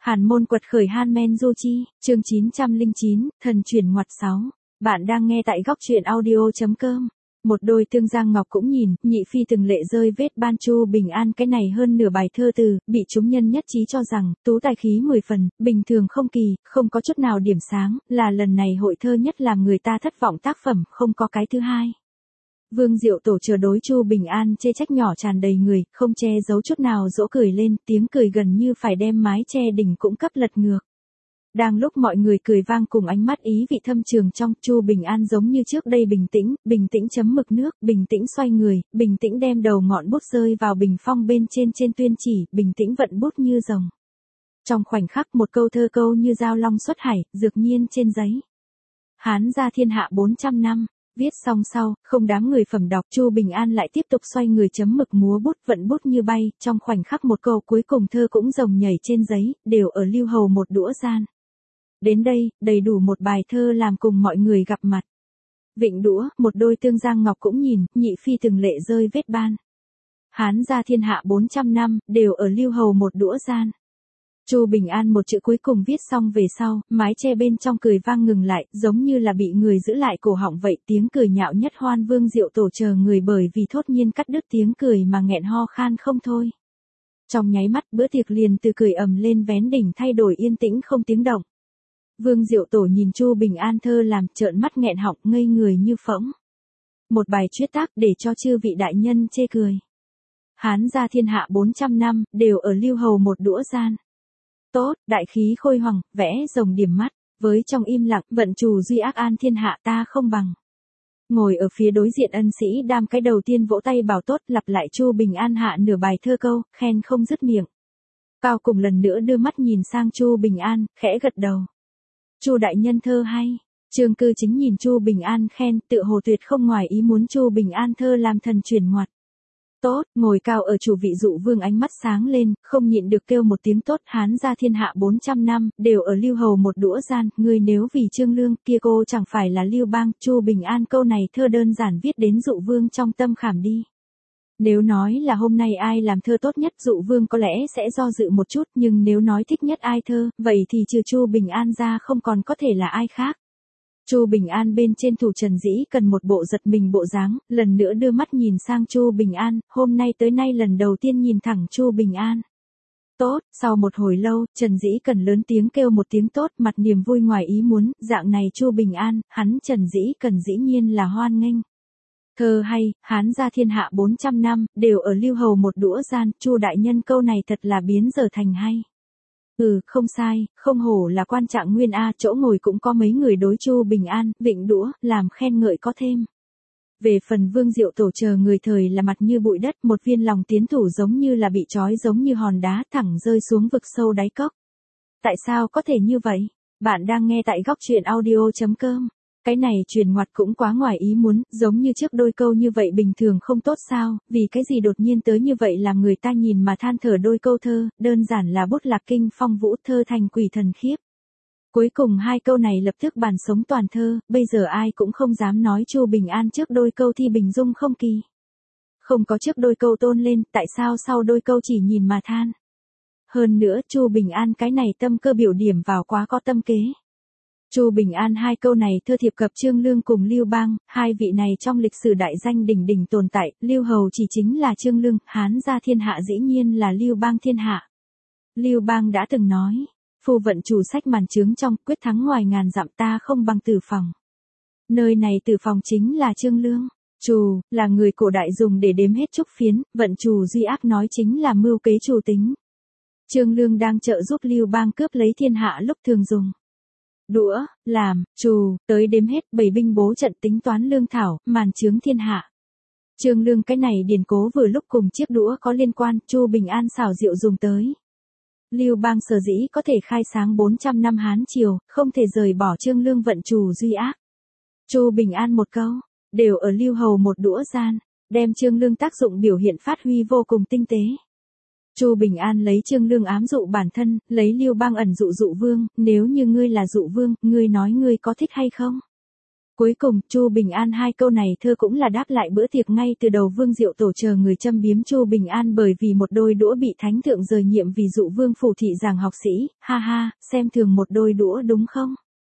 Hàn môn quật khởi Han Du Chi, chương 909, thần chuyển ngoặt 6. Bạn đang nghe tại góc truyện audio.com. Một đôi tương giang ngọc cũng nhìn, nhị phi từng lệ rơi vết ban Chu Bình An cái này hơn nửa bài thơ từ, bị chúng nhân nhất trí cho rằng, tú tài khí 10 phần, bình thường không kỳ, không có chút nào điểm sáng, là lần này hội thơ nhất làm người ta thất vọng tác phẩm, không có cái thứ hai. Vương Diệu Tổ chờ đối Chu Bình An chê trách nhỏ tràn đầy người, không che giấu chút nào dỗ cười lên, tiếng cười gần như phải đem mái che đỉnh cũng cấp lật ngược. Đang lúc mọi người cười vang cùng ánh mắt ý vị thâm trường trong, Chu Bình An giống như trước đây bình tĩnh chấm mực nước, bình tĩnh xoay người, bình tĩnh đem đầu ngọn bút rơi vào bình phong bên trên tuyên chỉ, bình tĩnh vận bút như rồng. Trong khoảnh khắc một câu thơ câu như dao long xuất hải, dược nhiên trên giấy. Hán gia thiên hạ 400 năm. Viết xong sau, không đám người phẩm đọc, Chu Bình An lại tiếp tục xoay người chấm mực múa bút vận bút như bay, trong khoảnh khắc một câu cuối cùng thơ cũng rồng nhảy trên giấy, đều ở lưu hầu một đũa gian. Đến đây, đầy đủ một bài thơ làm cùng mọi người gặp mặt. Vịnh đũa, một đôi tương giang ngọc cũng nhìn, nhị phi từng lệ rơi vết ban. Hán gia thiên hạ 400 năm, đều ở lưu hầu một đũa gian. Chu Bình An một chữ cuối cùng viết xong về sau, mái che bên trong cười vang ngừng lại, giống như là bị người giữ lại cổ họng vậy, tiếng cười nhạo nhất hoan. Vương Diệu Tổ chờ người bởi vì thốt nhiên cắt đứt tiếng cười mà nghẹn ho khan không thôi. Trong nháy mắt bữa tiệc liền từ cười ầm lên vén đỉnh thay đổi yên tĩnh không tiếng động. Vương Diệu Tổ nhìn Chu Bình An thơ làm trợn mắt nghẹn họng ngây người như phỗng. Một bài truyết tác để cho chư vị đại nhân chê cười. Hán gia thiên hạ 400 năm, đều ở lưu hầu một đũa gian. Tốt, đại khí khôi hoằng, vẽ rồng điểm mắt, với trong im lặng, vận chủ duy ác an thiên hạ ta không bằng. Ngồi ở phía đối diện ân sĩ đam cái đầu tiên vỗ tay bảo tốt, lặp lại Chu Bình An hạ nửa bài thơ câu, khen không dứt miệng. Cao cùng lần nữa đưa mắt nhìn sang Chu Bình An, khẽ gật đầu. Chu đại nhân thơ hay. Trương Cư Chính nhìn Chu Bình An khen, tự hồ tuyệt không ngoài ý muốn Chu Bình An thơ làm thần chuyển ngoặt. Tốt, ngồi cao ở chủ vị Dụ Vương ánh mắt sáng lên, không nhịn được kêu một tiếng tốt. Hán gia thiên hạ 400 năm, đều ở lưu hầu một đũa gian, ngươi nếu vì Trương Lương, kia cô chẳng phải là Lưu Bang. Chu Bình An câu này thơ đơn giản viết đến Dụ Vương trong tâm khảm đi. Nếu nói là hôm nay ai làm thơ tốt nhất, Dụ Vương có lẽ sẽ do dự một chút, nhưng nếu nói thích nhất ai thơ, vậy thì trừ Chu Bình An ra không còn có thể là ai khác. Chu Bình An bên trên thủ Trần Dĩ cần một bộ giật mình bộ dáng, lần nữa đưa mắt nhìn sang Chu Bình An, hôm nay tới nay lần đầu tiên nhìn thẳng Chu Bình An. Tốt, sau một hồi lâu, Trần Dĩ cần lớn tiếng kêu một tiếng tốt, mặt niềm vui ngoài ý muốn, dạng này Chu Bình An, hắn Trần Dĩ cần dĩ nhiên là hoan nghênh. Thơ hay, Hán gia thiên hạ 400 năm, đều ở lưu hầu một đũa gian, Chu đại nhân câu này thật là biến giờ thành hay. Không sai, không hổ là quan trạng nguyên A, chỗ ngồi cũng có mấy người đối Chu Bình An, vịnh đũa, làm khen ngợi có thêm. Về phần Vương Diệu Tổ chờ người thời là mặt như bụi đất, một viên lòng tiến thủ giống như là bị trói giống như hòn đá thẳng rơi xuống vực sâu đáy cốc. Tại sao có thể như vậy? Bạn đang nghe tại góc truyện audio.com. Cái này truyền ngoặt cũng quá ngoài ý muốn, giống như trước đôi câu như vậy bình thường không tốt sao, vì cái gì đột nhiên tới như vậy làm người ta nhìn mà than thở đôi câu thơ, đơn giản là bút lạc kinh phong vũ thơ thành quỷ thần khiếp. Cuối cùng hai câu này lập tức bàn sống toàn thơ, bây giờ ai cũng không dám nói Chu Bình An trước đôi câu thi bình dung không kỳ. Không có trước đôi câu tôn lên, tại sao sau đôi câu chỉ nhìn mà than. Hơn nữa Chu Bình An cái này tâm cơ biểu điểm vào quá có tâm kế. Chu Bình An hai câu này thơ thiệp cập Trương Lương cùng Lưu Bang, hai vị này trong lịch sử đại danh đỉnh đỉnh tồn tại, Lưu hầu chỉ chính là Trương Lương, Hán gia thiên hạ dĩ nhiên là Lưu Bang thiên hạ. Lưu Bang đã từng nói, phu vận chủ sách màn trướng trong, quyết thắng ngoài ngàn dặm ta không bằng Tử Phòng. Nơi này Tử Phòng chính là Trương Lương. Trù, là người cổ đại dùng để đếm hết trúc phiến, vận trù duy ác nói chính là mưu kế trù tính. Trương Lương đang trợ giúp Lưu Bang cướp lấy thiên hạ lúc thường dùng đũa, làm, trù, tới đếm hết, bảy binh bố trận tính toán lương thảo, màn chướng thiên hạ. Trương Lương cái này điển cố vừa lúc cùng chiếc đũa có liên quan, Chu Bình An xảo diệu dùng tới. Lưu Bang sở dĩ có thể khai sáng 400 năm Hán triều, không thể rời bỏ Trương Lương vận trù duy ác. Chu Bình An một câu, đều ở lưu hầu một đũa gian, đem Trương Lương tác dụng biểu hiện phát huy vô cùng tinh tế. Chu Bình An lấy Trương Lương ám dụ bản thân, lấy Lưu Bang ẩn dụ Dụ Vương, nếu như ngươi là Dụ Vương, ngươi nói ngươi có thích hay không? Cuối cùng, Chu Bình An hai câu này thơ cũng là đáp lại bữa tiệc ngay từ đầu Vương Diệu Tổ chờ người châm biếm Chu Bình An bởi vì một đôi đũa bị thánh thượng rời nhiệm vì dụ Vương phủ thị giảng học sĩ, ha ha, xem thường một đôi đũa đúng không?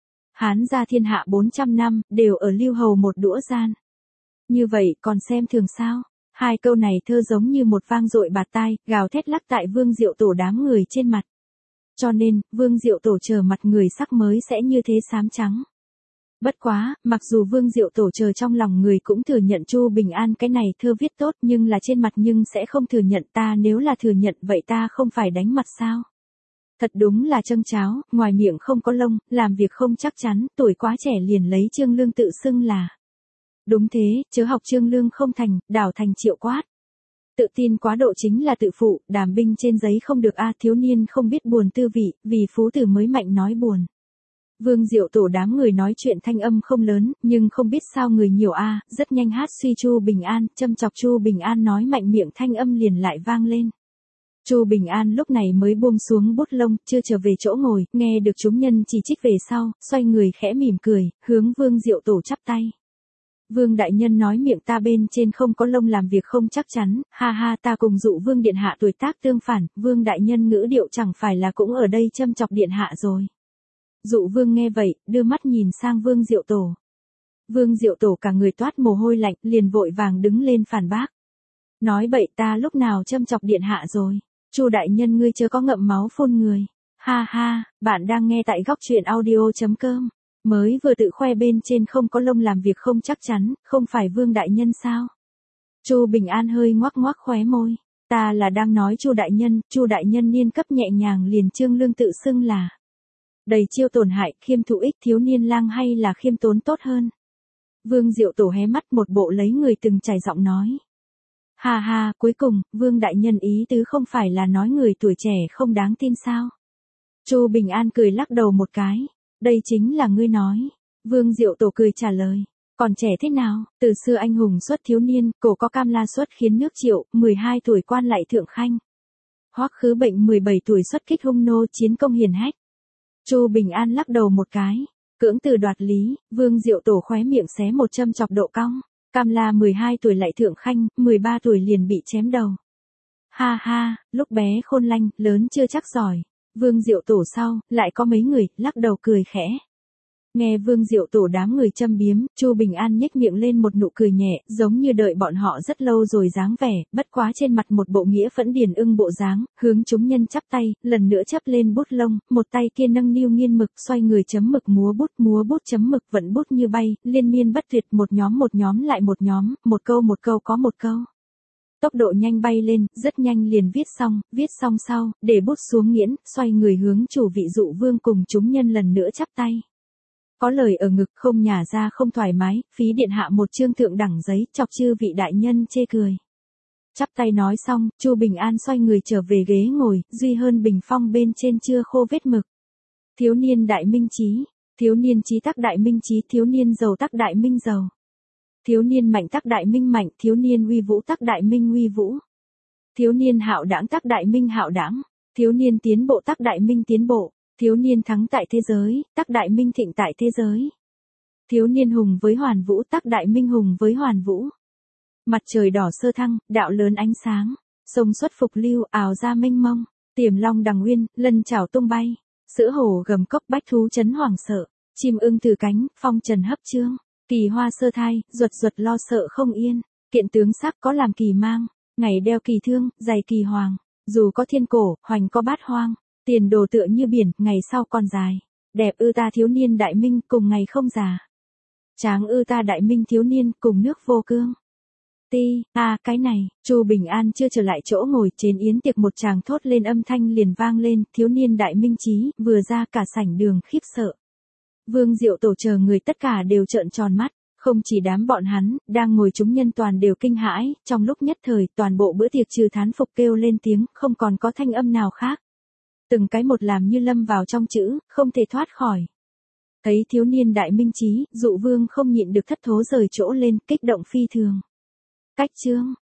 Hán gia thiên hạ 400 năm, đều ở lưu hầu một đũa gian. Như vậy còn xem thường sao? Hai câu này thơ giống như một vang dội bạt tai, gào thét lắc tại Vương Diệu Tổ đám người trên mặt. Cho nên, Vương Diệu Tổ chờ mặt người sắc mới sẽ như thế xám trắng. Bất quá, mặc dù Vương Diệu Tổ chờ trong lòng người cũng thừa nhận Chu Bình An cái này thơ viết tốt nhưng là trên mặt nhưng sẽ không thừa nhận ta nếu là thừa nhận vậy ta không phải đánh mặt sao? Thật đúng là châm cháo, ngoài miệng không có lông, làm việc không chắc chắn, tuổi quá trẻ liền lấy Trương Lương tự xưng là. Đúng thế, chớ học Trương Lương không thành, đảo thành Triệu Quát. Tự tin quá độ chính là tự phụ, đàm binh trên giấy không được thiếu niên không biết buồn tư vị, vì phú tử mới mạnh nói buồn. Vương Diệu Tổ đám người nói chuyện thanh âm không lớn, nhưng không biết sao người nhiều rất nhanh hát suy Chu Bình An, châm chọc Chu Bình An nói mạnh miệng thanh âm liền lại vang lên. Chu Bình An lúc này mới buông xuống bút lông, chưa trở về chỗ ngồi, nghe được chúng nhân chỉ trích về sau, xoay người khẽ mỉm cười, hướng Vương Diệu Tổ chắp tay. Vương đại nhân nói miệng ta bên trên không có lông làm việc không chắc chắn, ha ha ta cùng dụ Vương điện hạ tuổi tác tương phản, Vương đại nhân ngữ điệu chẳng phải là cũng ở đây châm chọc điện hạ rồi. Dụ Vương nghe vậy, đưa mắt nhìn sang Vương Diệu Tổ. Vương Diệu Tổ cả người toát mồ hôi lạnh, liền vội vàng đứng lên phản bác. Nói bậy ta lúc nào châm chọc điện hạ rồi, Chu đại nhân ngươi chưa có ngậm máu phun người. Ha ha, bạn đang nghe tại góc truyện audio.com. Mới vừa tự khoe bên trên không có lông làm việc không chắc chắn, không phải Vương đại nhân sao? Chu Bình An hơi ngoác ngoác khóe môi. Ta là đang nói Chu đại nhân niên cấp nhẹ nhàng liền Trương Lương tự xưng là. Đầy chiêu tổn hại, khiêm thụ ích thiếu niên lang hay là khiêm tốn tốt hơn. Vương Diệu Tổ hé mắt một bộ lấy người từng trải giọng nói. Ha ha, cuối cùng, Vương đại nhân ý tứ không phải là nói người tuổi trẻ không đáng tin sao? Chu Bình An cười lắc đầu một cái. Đây chính là ngươi nói. Vương Diệu Tổ cười trả lời. Còn trẻ thế nào, từ xưa anh hùng xuất thiếu niên, cổ có cam la xuất khiến nước Triệu, 12 tuổi quan lại thượng khanh. Hoắc Khứ Bệnh 17 tuổi xuất kích hung nô chiến công hiển hách. Chu Bình An lắc đầu một cái. Cưỡng từ đoạt lý, Vương Diệu Tổ khóe miệng xé một châm chọc độ cong. Cam la 12 tuổi lại thượng khanh, 13 tuổi liền bị chém đầu. Ha ha, lúc bé khôn lanh, lớn chưa chắc giỏi. Vương Diệu Tổ sau, lại có mấy người, lắc đầu cười khẽ. Nghe Vương Diệu Tổ đám người châm biếm, Chu Bình An nhếch miệng lên một nụ cười nhẹ, giống như đợi bọn họ rất lâu rồi dáng vẻ, bất quá trên mặt một bộ nghĩa phẫn điền ưng bộ dáng, hướng chúng nhân chắp tay, lần nữa chắp lên bút lông, một tay kia nâng niu nghiên mực, xoay người chấm mực múa bút chấm mực vận bút như bay, liên miên bất tuyệt một nhóm lại một nhóm, một câu có một câu. Tốc độ nhanh bay lên, rất nhanh liền viết xong sau, để bút xuống nghiễn, xoay người hướng chủ vị dụ Vương cùng chúng nhân lần nữa chắp tay. Có lời ở ngực không nhả ra không thoải mái, phí điện hạ một chương thượng đẳng giấy, chọc chư vị đại nhân chê cười. Chắp tay nói xong, Chu Bình An xoay người trở về ghế ngồi, duy hơn bình phong bên trên chưa khô vết mực. Thiếu niên đại minh trí, thiếu niên trí tắc đại minh trí, thiếu niên giàu tắc đại minh giàu. Thiếu niên mạnh tắc đại minh mạnh, thiếu niên uy vũ tắc đại minh uy vũ. Thiếu niên hạo đãng tắc đại minh hạo đãng, thiếu niên tiến bộ tắc đại minh tiến bộ, thiếu niên thắng tại thế giới, tắc đại minh thịnh tại thế giới. Thiếu niên hùng với hoàn vũ tắc đại minh hùng với hoàn vũ. Mặt trời đỏ sơ thăng, đạo lớn ánh sáng, sông xuất phục lưu, ào ra mênh mông, tiềm long đằng uyên, lân chảo tung bay, sữa hổ gầm cốc bách thú chấn hoảng sợ, chim ưng từ cánh, phong trần hấp chương. Kỳ hoa sơ thai, ruột lo sợ không yên, kiện tướng sắc có làm kỳ mang, ngày đeo kỳ thương, giày kỳ hoàng, dù có thiên cổ, hoành có bát hoang, tiền đồ tựa như biển, ngày sau còn dài, đẹp ư ta thiếu niên đại minh cùng ngày không già, tráng ư ta đại minh thiếu niên cùng nước vô cương. Cái này, Chu Bình An chưa trở lại chỗ ngồi trên yến tiệc một tràng thốt lên âm thanh liền vang lên, thiếu niên đại minh trí, vừa ra cả sảnh đường khiếp sợ. Vương Diệu Tổ chờ người tất cả đều trợn tròn mắt, không chỉ đám bọn hắn, đang ngồi chúng nhân toàn đều kinh hãi, trong lúc nhất thời toàn bộ bữa tiệc trừ thán phục kêu lên tiếng, không còn có thanh âm nào khác. Từng cái một làm như lâm vào trong chữ, không thể thoát khỏi. Thấy thiếu niên đại minh trí, dụ Vương không nhịn được thất thố rời chỗ lên, kích động phi thường. Cách chương,